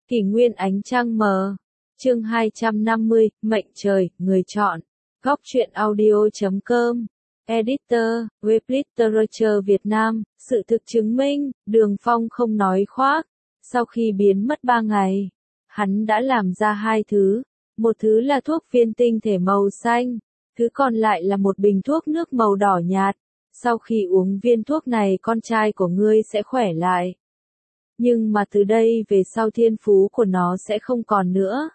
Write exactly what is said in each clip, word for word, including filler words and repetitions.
Kỷ nguyên ánh trăng mờ. Chương hai trăm năm mươi, mệnh trời, người chọn. Góc truyện audio chấm com. Editor, Web Literature Việt Nam. Sự thực chứng minh, Đường Phong không nói khoác. Sau khi biến mất ba ngày, hắn đã làm ra hai thứ. Một thứ là thuốc viên tinh thể màu xanh. Thứ còn lại là một bình thuốc nước màu đỏ nhạt. Sau khi uống viên thuốc này con trai của ngươi sẽ khỏe lại. Nhưng mà từ đây về sau thiên phú của nó sẽ không còn nữa.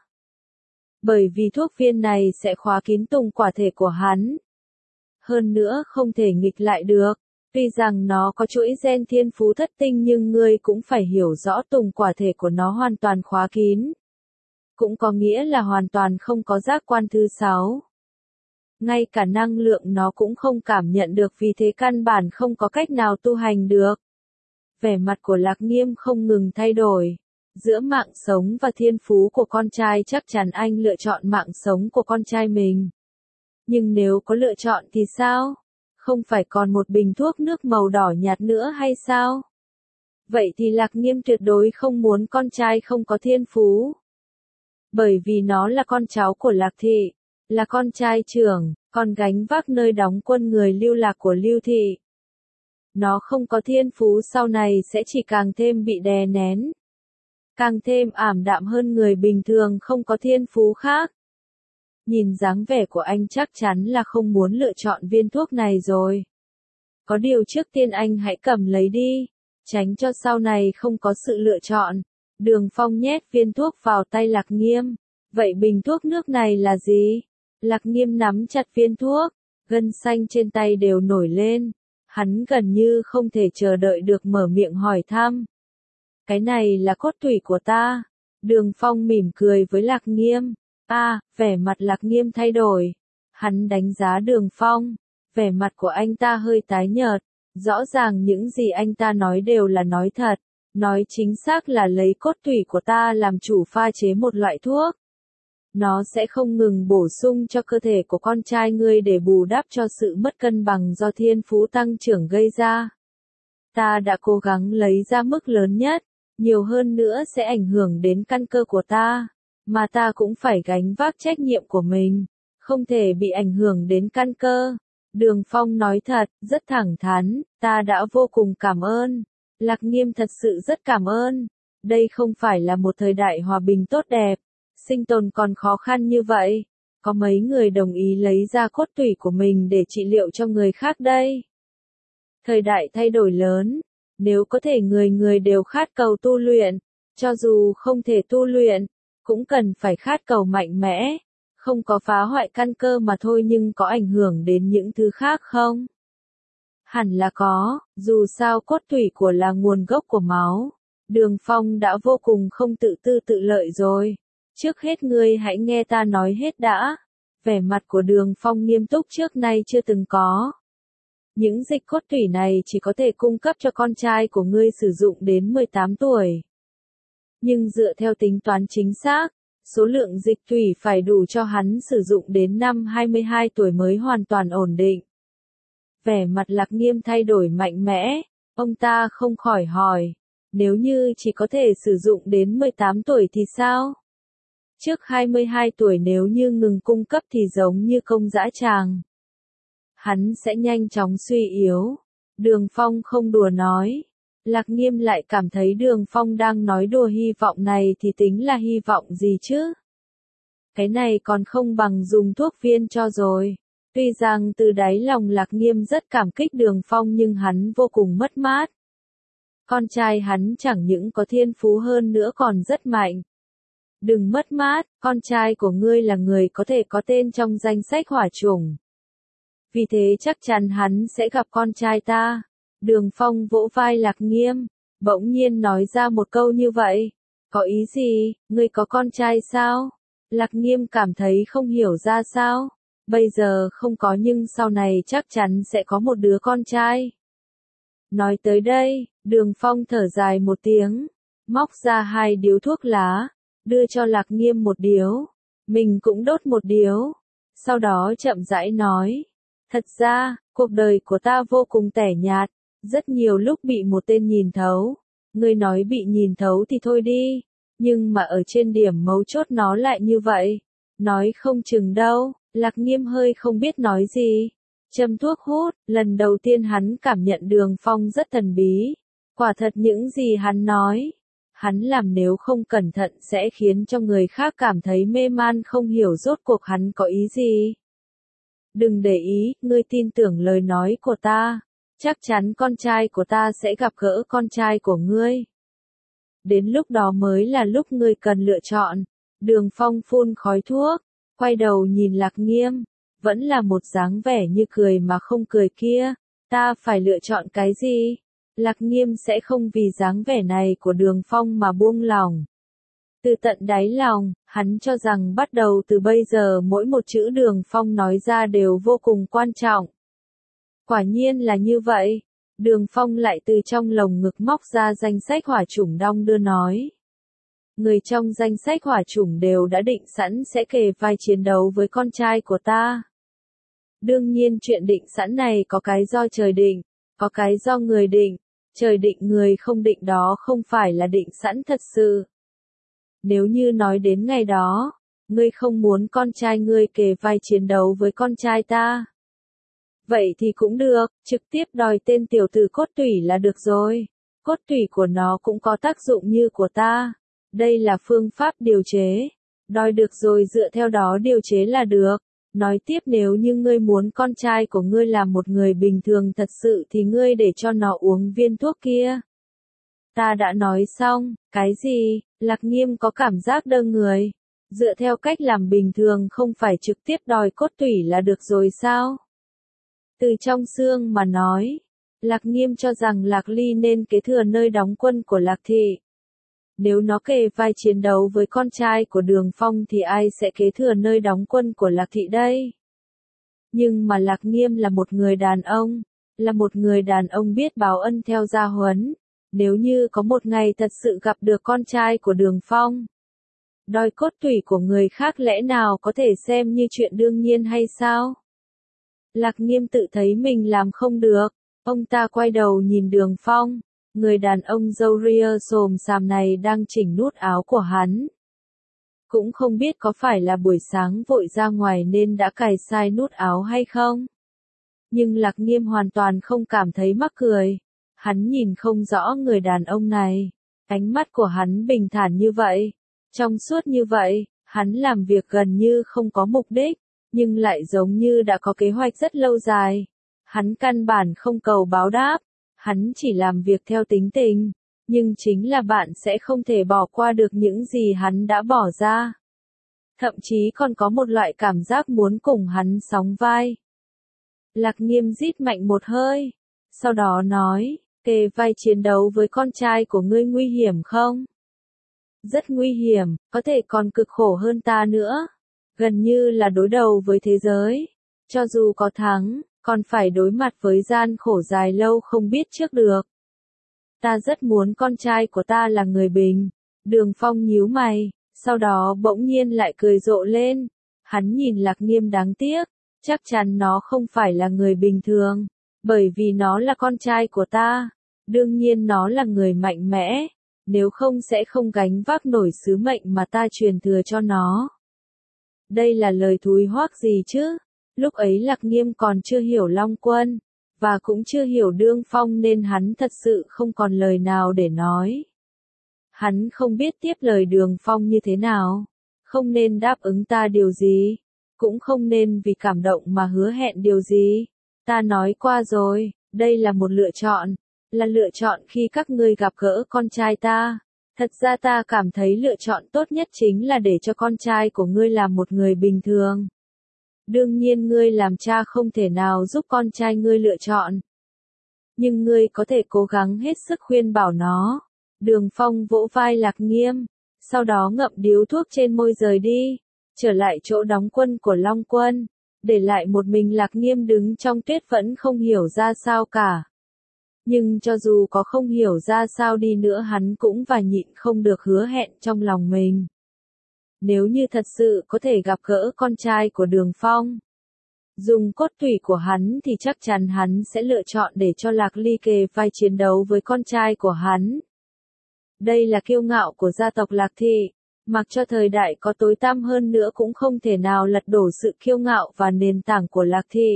Bởi vì thuốc viên này sẽ khóa kín tùng quả thể của hắn. Hơn nữa không thể nghịch lại được. Tuy rằng nó có chuỗi gen thiên phú thất tinh nhưng ngươi cũng phải hiểu rõ tùng quả thể của nó hoàn toàn khóa kín. Cũng có nghĩa là hoàn toàn không có giác quan thứ sáu. Ngay cả năng lượng nó cũng không cảm nhận được, vì thế căn bản không có cách nào tu hành được. Vẻ mặt của Lạc Nghiêm không ngừng thay đổi. Giữa mạng sống và thiên phú của con trai chắc chắn anh lựa chọn mạng sống của con trai mình. Nhưng nếu có lựa chọn thì sao? Không phải còn một bình thuốc nước màu đỏ nhạt nữa hay sao? Vậy thì Lạc Nghiêm tuyệt đối không muốn con trai không có thiên phú. Bởi vì nó là con cháu của Lạc Thị, là con trai trưởng, còn gánh vác nơi đóng quân người lưu lạc của Lưu Thị. Nó không có thiên phú sau này sẽ chỉ càng thêm bị đè nén. Càng thêm ảm đạm hơn người bình thường không có thiên phú khác. Nhìn dáng vẻ của anh chắc chắn là không muốn lựa chọn viên thuốc này rồi. Có điều trước tiên anh hãy cầm lấy đi, tránh cho sau này không có sự lựa chọn. Đường Phong nhét viên thuốc vào tay Lạc Nghiêm. Vậy bình thuốc nước này là gì? Lạc Nghiêm nắm chặt viên thuốc, gân xanh trên tay đều nổi lên. Hắn gần như không thể chờ đợi được mở miệng hỏi thăm. Cái này là cốt tủy của ta. Đường Phong mỉm cười với Lạc Nghiêm. À, vẻ mặt Lạc Nghiêm thay đổi. Hắn đánh giá Đường Phong. Vẻ mặt của anh ta hơi tái nhợt. Rõ ràng những gì anh ta nói đều là nói thật. Nói chính xác là lấy cốt tủy của ta làm chủ pha chế một loại thuốc. Nó sẽ không ngừng bổ sung cho cơ thể của con trai ngươi để bù đắp cho sự mất cân bằng do thiên phú tăng trưởng gây ra. Ta đã cố gắng lấy ra mức lớn nhất, nhiều hơn nữa sẽ ảnh hưởng đến căn cơ của ta, mà ta cũng phải gánh vác trách nhiệm của mình, không thể bị ảnh hưởng đến căn cơ. Đường Phong nói thật, rất thẳng thắn, ta đã vô cùng cảm ơn. Lạc Nghiêm thật sự rất cảm ơn. Đây không phải là một thời đại hòa bình tốt đẹp. Sinh tồn còn khó khăn như vậy, có mấy người đồng ý lấy ra cốt tủy của mình để trị liệu cho người khác đây. Thời đại thay đổi lớn, nếu có thể người người đều khát cầu tu luyện, cho dù không thể tu luyện, cũng cần phải khát cầu mạnh mẽ, không có phá hoại căn cơ mà thôi nhưng có ảnh hưởng đến những thứ khác không? Hẳn là có, dù sao cốt tủy của là nguồn gốc của máu. Đường Phong đã vô cùng không tự tư tự lợi rồi. Trước hết ngươi hãy nghe ta nói hết đã. Vẻ mặt của Đường Phong nghiêm túc trước nay chưa từng có. Những dịch cốt tủy này chỉ có thể cung cấp cho con trai của ngươi sử dụng đến mười tám tuổi. Nhưng dựa theo tính toán chính xác, số lượng dịch tủy phải đủ cho hắn sử dụng đến năm hai mươi hai tuổi mới hoàn toàn ổn định. Vẻ mặt Lạc Nghiêm thay đổi mạnh mẽ, ông ta không khỏi hỏi, nếu như chỉ có thể sử dụng đến mười tám tuổi thì sao? Trước hai mươi hai tuổi nếu như ngừng cung cấp thì giống như công dã tràng. Hắn sẽ nhanh chóng suy yếu. Đường Phong không đùa nói. Lạc Nghiêm lại cảm thấy Đường Phong đang nói đùa, hy vọng này thì tính là hy vọng gì chứ? Cái này còn không bằng dùng thuốc viên cho rồi. Tuy rằng từ đáy lòng Lạc Nghiêm rất cảm kích Đường Phong nhưng hắn vô cùng mất mát. Con trai hắn chẳng những có thiên phú hơn nữa còn rất mạnh. Đừng mất mát, con trai của ngươi là người có thể có tên trong danh sách hỏa chủng. Vì thế chắc chắn hắn sẽ gặp con trai ta. Đường Phong vỗ vai Lạc Nghiêm, bỗng nhiên nói ra một câu như vậy. Có ý gì, ngươi có con trai sao? Lạc Nghiêm cảm thấy không hiểu ra sao. Bây giờ không có nhưng sau này chắc chắn sẽ có một đứa con trai. Nói tới đây, Đường Phong thở dài một tiếng, móc ra hai điếu thuốc lá, đưa cho Lạc Nghiêm một điếu, mình cũng đốt một điếu, sau đó chậm rãi nói, thật ra, cuộc đời của ta vô cùng tẻ nhạt, rất nhiều lúc bị một tên nhìn thấu, ngươi nói bị nhìn thấu thì thôi đi, Nhưng mà ở trên điểm mấu chốt nó lại như vậy. Nói không chừng đâu, Lạc Nghiêm hơi không biết nói gì. Châm thuốc hút, lần đầu tiên hắn cảm nhận Đường Phong rất thần bí. Quả thật những gì hắn nói, hắn làm nếu không cẩn thận sẽ khiến cho người khác cảm thấy mê man không hiểu rốt cuộc hắn có ý gì. Đừng để ý, ngươi tin tưởng lời nói của ta. Chắc chắn con trai của ta sẽ gặp gỡ con trai của ngươi. Đến lúc đó mới là lúc ngươi cần lựa chọn. Đường Phong phun khói thuốc, quay đầu nhìn Lạc Nghiêm, vẫn là một dáng vẻ như cười mà không cười kia. Ta phải lựa chọn cái gì? Lạc Nghiêm sẽ không vì dáng vẻ này của Đường Phong mà buông lòng. Từ tận đáy lòng, hắn cho rằng bắt đầu từ bây giờ mỗi một chữ Đường Phong nói ra đều vô cùng quan trọng. Quả nhiên là như vậy. Đường Phong lại từ trong lồng ngực móc ra danh sách hỏa chủng đong đưa nói. Người trong danh sách hỏa chủng đều đã định sẵn sẽ kề vai chiến đấu với con trai của ta. Đương nhiên chuyện định sẵn này có cái do trời định, có cái do người định. Trời định người không định đó không phải là định sẵn thật sự. Nếu như nói đến ngày đó, ngươi không muốn con trai ngươi kề vai chiến đấu với con trai ta. Vậy thì cũng được, trực tiếp đòi tên tiểu tử cốt tủy là được rồi. Cốt tủy của nó cũng có tác dụng như của ta. Đây là phương pháp điều chế. Đòi được rồi dựa theo đó điều chế là được. Nói tiếp nếu như ngươi muốn con trai của ngươi là một người bình thường thật sự thì ngươi để cho nó uống viên thuốc kia. Ta đã nói xong, cái gì? Lạc Nghiêm có cảm giác đơ người. Dựa theo cách làm bình thường không phải trực tiếp đòi cốt tủy là được rồi sao? Từ trong xương mà nói, Lạc Nghiêm cho rằng Lạc Ly nên kế thừa nơi đóng quân của Lạc Thị. Nếu nó kề vai chiến đấu với con trai của Đường Phong thì ai sẽ kế thừa nơi đóng quân của Lạc Thị đây? Nhưng mà Lạc Nghiêm là một người đàn ông, là một người đàn ông biết báo ân theo gia huấn. Nếu như có một ngày thật sự gặp được con trai của Đường Phong, đòi cốt tủy của người khác lẽ nào có thể xem như chuyện đương nhiên hay sao? Lạc Nghiêm tự thấy mình làm không được, ông ta quay đầu nhìn Đường Phong, người đàn ông râu ria xồm xàm này đang chỉnh nút áo của hắn. Cũng không biết có phải là buổi sáng vội ra ngoài nên đã cài sai nút áo hay không? Nhưng Lạc Nghiêm hoàn toàn không cảm thấy mắc cười. Hắn nhìn không rõ người đàn ông này. Ánh mắt của hắn bình thản như vậy. Trong suốt như vậy, hắn làm việc gần như không có mục đích, nhưng lại giống như đã có kế hoạch rất lâu dài. Hắn căn bản không cầu báo đáp. Hắn chỉ làm việc theo tính tình. Nhưng chính là bạn sẽ không thể bỏ qua được những gì hắn đã bỏ ra. Thậm chí còn có một loại cảm giác muốn cùng hắn sóng vai. Lạc Nghiêm rít mạnh một hơi. Sau đó nói, kề vai chiến đấu với con trai của ngươi nguy hiểm không? Rất nguy hiểm, có thể còn cực khổ hơn ta nữa. Gần như là đối đầu với thế giới. Cho dù có thắng, còn phải đối mặt với gian khổ dài lâu không biết trước được. Ta rất muốn con trai của ta là người bình. Đường Phong nhíu mày, sau đó bỗng nhiên lại cười rộ lên. Hắn nhìn Lạc Nghiêm đáng tiếc, chắc chắn nó không phải là người bình thường, bởi vì nó là con trai của ta. Đương nhiên nó là người mạnh mẽ, nếu không sẽ không gánh vác nổi sứ mệnh mà ta truyền thừa cho nó. Đây là lời thúi hoác gì chứ? Lúc ấy Lạc Nghiêm còn chưa hiểu Long Quân, và cũng chưa hiểu Đường Phong nên hắn thật sự không còn lời nào để nói. Hắn không biết tiếp lời Đường Phong như thế nào, không nên đáp ứng ta điều gì, cũng không nên vì cảm động mà hứa hẹn điều gì. Ta nói qua rồi, đây là một lựa chọn, là lựa chọn khi các ngươi gặp gỡ con trai ta. Thật ra ta cảm thấy lựa chọn tốt nhất chính là để cho con trai của ngươi làm một người bình thường. Đương nhiên ngươi làm cha không thể nào giúp con trai ngươi lựa chọn. Nhưng ngươi có thể cố gắng hết sức khuyên bảo nó. Đường Phong vỗ vai Lạc Nghiêm, sau đó ngậm điếu thuốc trên môi rời đi, trở lại chỗ đóng quân của Long Quân, để lại một mình Lạc Nghiêm đứng trong tuyết vẫn không hiểu ra sao cả. Nhưng cho dù có không hiểu ra sao đi nữa hắn cũng và nhịn không được hứa hẹn trong lòng mình. Nếu như thật sự có thể gặp gỡ con trai của Đường Phong, dùng cốt tủy của hắn thì chắc chắn hắn sẽ lựa chọn để cho Lạc Ly kề vai chiến đấu với con trai của hắn. Đây là kiêu ngạo của gia tộc Lạc Thị. Mặc cho thời đại có tối tăm hơn nữa cũng không thể nào lật đổ sự kiêu ngạo và nền tảng của Lạc Thị.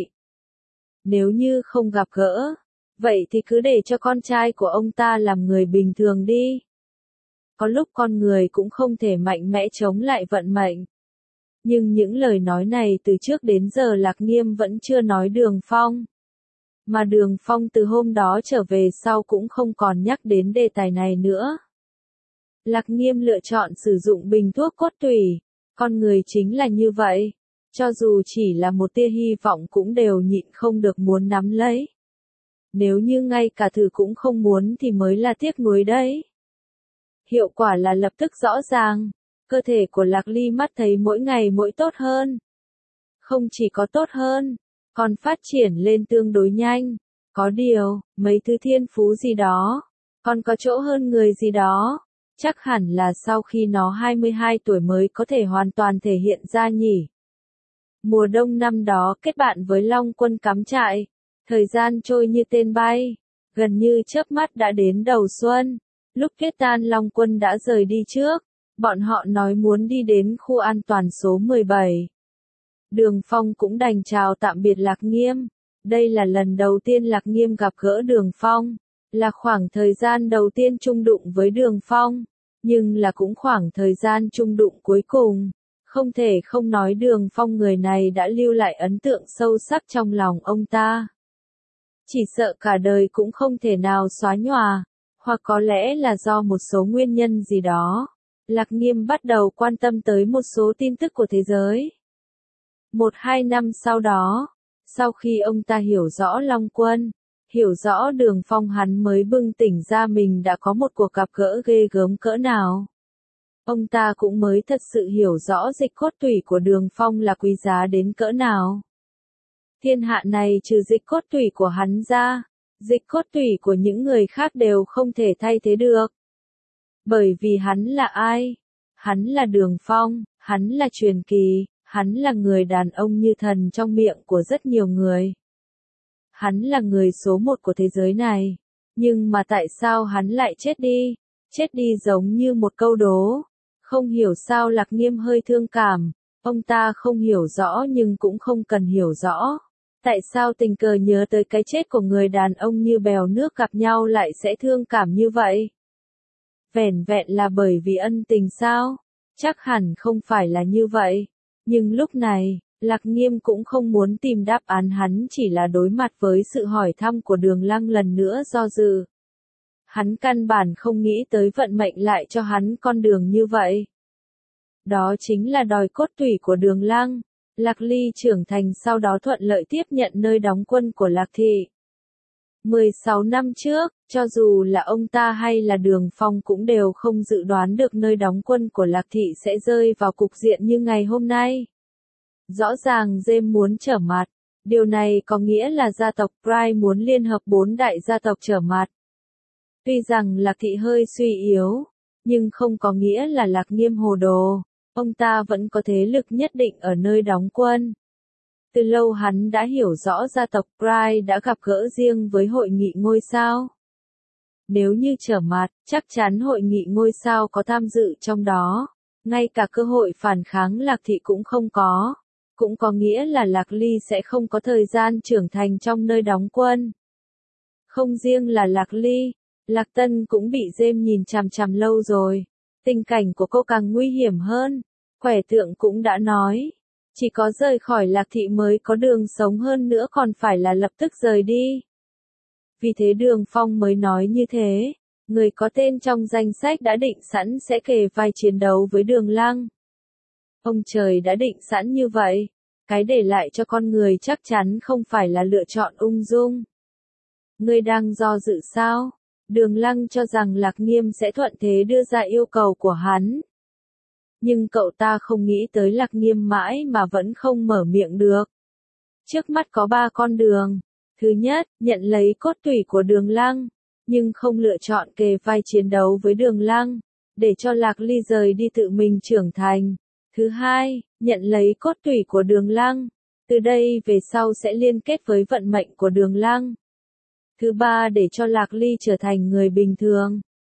Nếu như không gặp gỡ, vậy thì cứ để cho con trai của ông ta làm người bình thường đi. Có lúc con người cũng không thể mạnh mẽ chống lại vận mệnh. Nhưng những lời nói này từ trước đến giờ Lạc Nghiêm vẫn chưa nói Đường Phong. Mà Đường Phong từ hôm đó trở về sau cũng không còn nhắc đến đề tài này nữa. Lạc Nghiêm lựa chọn sử dụng bình thuốc cốt tủy. Con người chính là như vậy. Cho dù chỉ là một tia hy vọng cũng đều nhịn không được muốn nắm lấy. Nếu như ngay cả thử cũng không muốn thì mới là tiếc nuối đấy. Hiệu quả là lập tức rõ ràng. Cơ thể của Lạc Ly mắt thấy mỗi ngày mỗi tốt hơn. Không chỉ có tốt hơn, còn phát triển lên tương đối nhanh. Có điều, mấy thứ thiên phú gì đó, còn có chỗ hơn người gì đó. Chắc hẳn là sau khi nó hai mươi hai tuổi mới có thể hoàn toàn thể hiện ra nhỉ. Mùa đông năm đó kết bạn với Long Quân cắm trại. Thời gian trôi như tên bay. Gần như chớp mắt đã đến đầu xuân. Lúc kết tan Long Quân đã rời đi trước. Bọn họ nói muốn đi đến khu an toàn số mười bảy. Đường Phong cũng đành chào tạm biệt Lạc Nghiêm. Đây là lần đầu tiên Lạc Nghiêm gặp gỡ Đường Phong. Là khoảng thời gian đầu tiên chung đụng với Đường Phong. Nhưng là cũng khoảng thời gian chung đụng cuối cùng. Không thể không nói Đường Phong người này đã lưu lại ấn tượng sâu sắc trong lòng ông ta. Chỉ sợ cả đời cũng không thể nào xóa nhòa. Hoặc có lẽ là do một số nguyên nhân gì đó. Lạc Nghiêm bắt đầu quan tâm tới một số tin tức của thế giới. Một hai năm sau đó, sau khi ông ta hiểu rõ Long Quân, hiểu rõ Đường Phong hắn mới bừng tỉnh ra mình đã có một cuộc gặp gỡ ghê gớm cỡ nào. Ông ta cũng mới thật sự hiểu rõ dịch cốt tủy của Đường Phong là quý giá đến cỡ nào. Thiên hạ này trừ dịch cốt tủy của hắn ra, dịch cốt tủy của những người khác đều không thể thay thế được. Bởi vì hắn là ai? Hắn là Đường Phong, hắn là truyền kỳ, hắn là người đàn ông như thần trong miệng của rất nhiều người. Hắn là người số một của thế giới này. Nhưng mà tại sao hắn lại chết đi? Chết đi giống như một câu đố. Không hiểu sao Lạc Nghiêm hơi thương cảm. Ông ta không hiểu rõ nhưng cũng không cần hiểu rõ. Tại sao tình cờ nhớ tới cái chết của người đàn ông như bèo nước gặp nhau lại sẽ thương cảm như vậy? Vẻn vẹn là bởi vì ân tình sao? Chắc hẳn không phải là như vậy. Nhưng lúc này, Lạc Nghiêm cũng không muốn tìm đáp án, hắn chỉ là đối mặt với sự hỏi thăm của Đường Lăng lần nữa do dự. Hắn căn bản không nghĩ tới vận mệnh lại cho hắn con đường như vậy. Đó chính là đòi cốt tủy của Đường Lăng. Lạc Ly trưởng thành sau đó thuận lợi tiếp nhận nơi đóng quân của Lạc Thị. mười sáu năm trước, cho dù là ông ta hay là Đường Phong cũng đều không dự đoán được nơi đóng quân của Lạc Thị sẽ rơi vào cục diện như ngày hôm nay. Rõ ràng James muốn trở mặt. Điều này có nghĩa là gia tộc Pride muốn liên hợp bốn đại gia tộc trở mặt. Tuy rằng Lạc Thị hơi suy yếu, nhưng không có nghĩa là Lạc Nghiêm hồ đồ. Ông ta vẫn có thế lực nhất định ở nơi đóng quân. Từ lâu hắn đã hiểu rõ gia tộc Pride đã gặp gỡ riêng với hội nghị ngôi sao. Nếu như trở mặt, chắc chắn hội nghị ngôi sao có tham dự trong đó. Ngay cả cơ hội phản kháng Lạc Thị cũng không có. Cũng có nghĩa là Lạc Ly sẽ không có thời gian trưởng thành trong nơi đóng quân. Không riêng là Lạc Ly, Lạc Tân cũng bị James nhìn chằm chằm lâu rồi. Tình cảnh của cô càng nguy hiểm hơn. Quẻ tượng cũng đã nói. Chỉ có rời khỏi Lạc Thị mới có đường sống hơn nữa, còn phải là lập tức rời đi. Vì thế Đường Phong mới nói như thế. Người có tên trong danh sách đã định sẵn sẽ kề vai chiến đấu với Đường Lăng. Ông trời đã định sẵn như vậy. Cái để lại cho con người chắc chắn không phải là lựa chọn ung dung. Ngươi đang do dự sao? Đường Lăng cho rằng Lạc Nghiêm sẽ thuận thế đưa ra yêu cầu của hắn. Nhưng cậu ta không nghĩ tới Lạc Nghiêm mãi mà vẫn không mở miệng được. Trước mắt có ba con đường. Thứ nhất, nhận lấy cốt tủy của Đường Lăng, nhưng không lựa chọn kề vai chiến đấu với Đường Lăng, để cho Lạc Ly rời đi tự mình trưởng thành. Thứ hai, nhận lấy cốt tủy của Đường Lăng, từ đây về sau sẽ liên kết với vận mệnh của Đường Lăng. Thứ ba, để cho Lạc Ly trở thành người bình thường,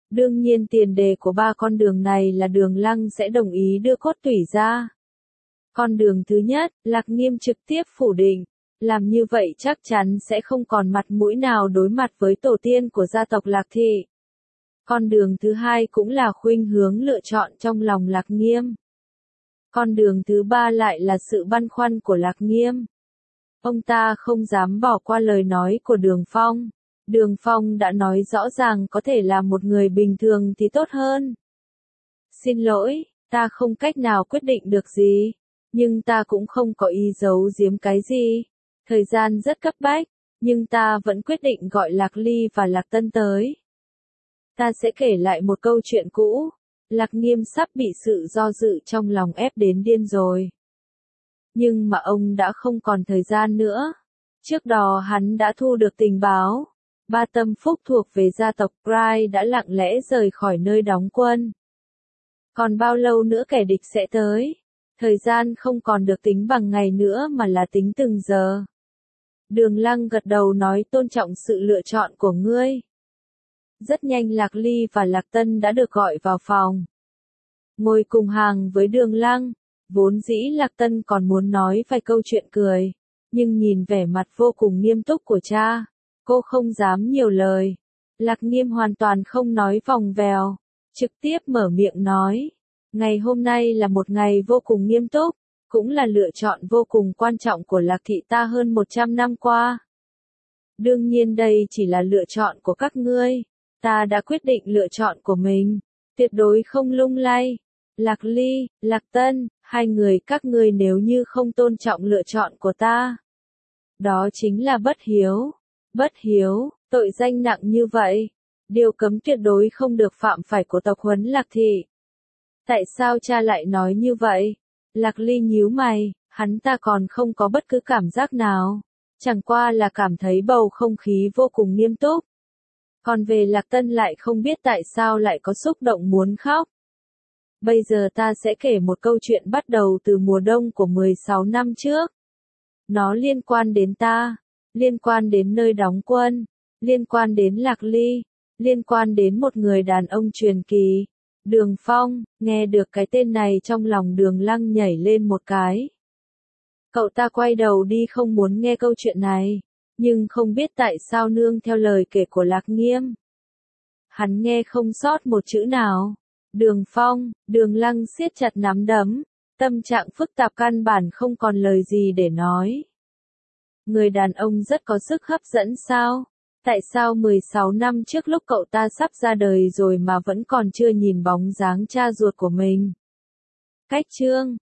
Đương nhiên tiền đề của ba con đường này là Đường Lăng sẽ đồng ý đưa cốt tủy ra. Con đường thứ nhất, Lạc Nghiêm trực tiếp phủ định, làm như vậy chắc chắn sẽ không còn mặt mũi nào đối mặt với tổ tiên của gia tộc Lạc Thị. Con đường thứ hai cũng là khuynh hướng lựa chọn trong lòng Lạc Nghiêm. Con đường thứ ba lại là sự băn khoăn của Lạc Nghiêm. Ông ta không dám bỏ qua lời nói của Đường Phong. Đường Phong đã nói rõ ràng có thể là một người bình thường thì tốt hơn. Xin lỗi, ta không cách nào quyết định được gì, nhưng ta cũng không có ý giấu giếm cái gì. Thời gian rất cấp bách, nhưng ta vẫn quyết định gọi Lạc Ly và Lạc Tân tới. Ta sẽ kể lại một câu chuyện cũ. Lạc Nghiêm sắp bị sự do dự trong lòng ép đến điên rồi. Nhưng mà ông đã không còn thời gian nữa. Trước đó hắn đã thu được tình báo. Ba tâm phúc thuộc về gia tộc Prai đã lặng lẽ rời khỏi nơi đóng quân. Còn bao lâu nữa kẻ địch sẽ tới? Thời gian không còn được tính bằng ngày nữa mà là tính từng giờ. Đường Lăng gật đầu nói tôn trọng sự lựa chọn của ngươi. Rất nhanh Lạc Ly và Lạc Tân đã được gọi vào phòng. Ngồi cùng hàng với Đường Lăng, vốn dĩ Lạc Tân còn muốn nói vài câu chuyện cười, nhưng nhìn vẻ mặt vô cùng nghiêm túc của cha, cô không dám nhiều lời. Lạc Nghiêm hoàn toàn không nói vòng vèo, trực tiếp mở miệng nói. Ngày hôm nay là một ngày vô cùng nghiêm túc, cũng là lựa chọn vô cùng quan trọng của Lạc Thị ta hơn một trăm năm qua. Đương nhiên đây chỉ là lựa chọn của các ngươi, ta đã quyết định lựa chọn của mình, tuyệt đối không lung lay. Lạc Ly, Lạc Tân, hai người các ngươi nếu như không tôn trọng lựa chọn của ta, đó chính là bất hiếu. Bất hiếu, tội danh nặng như vậy, điều cấm tuyệt đối không được phạm phải của tộc Huấn Lạc Thị. Tại sao cha lại nói như vậy? Lạc Ly nhíu mày, hắn ta còn không có bất cứ cảm giác nào, chẳng qua là cảm thấy bầu không khí vô cùng nghiêm túc. Còn về Lạc Tân lại không biết tại sao lại có xúc động muốn khóc. Bây giờ ta sẽ kể một câu chuyện bắt đầu từ mùa đông của mười sáu năm trước. Nó liên quan đến ta, liên quan đến nơi đóng quân, liên quan đến Lạc Ly, liên quan đến một người đàn ông truyền kỳ. Đường Phong, nghe được cái tên này trong lòng Đường Lăng nhảy lên một cái. Cậu ta quay đầu đi không muốn nghe câu chuyện này, nhưng không biết tại sao nương theo lời kể của Lạc Nghiêm. Hắn nghe không sót một chữ nào. Đường Phong, Đường Lăng siết chặt nắm đấm, tâm trạng phức tạp căn bản không còn lời gì để nói. Người đàn ông rất có sức hấp dẫn sao? Tại sao mười sáu năm trước lúc cậu ta sắp ra đời rồi mà vẫn còn chưa nhìn bóng dáng cha ruột của mình? Cách chương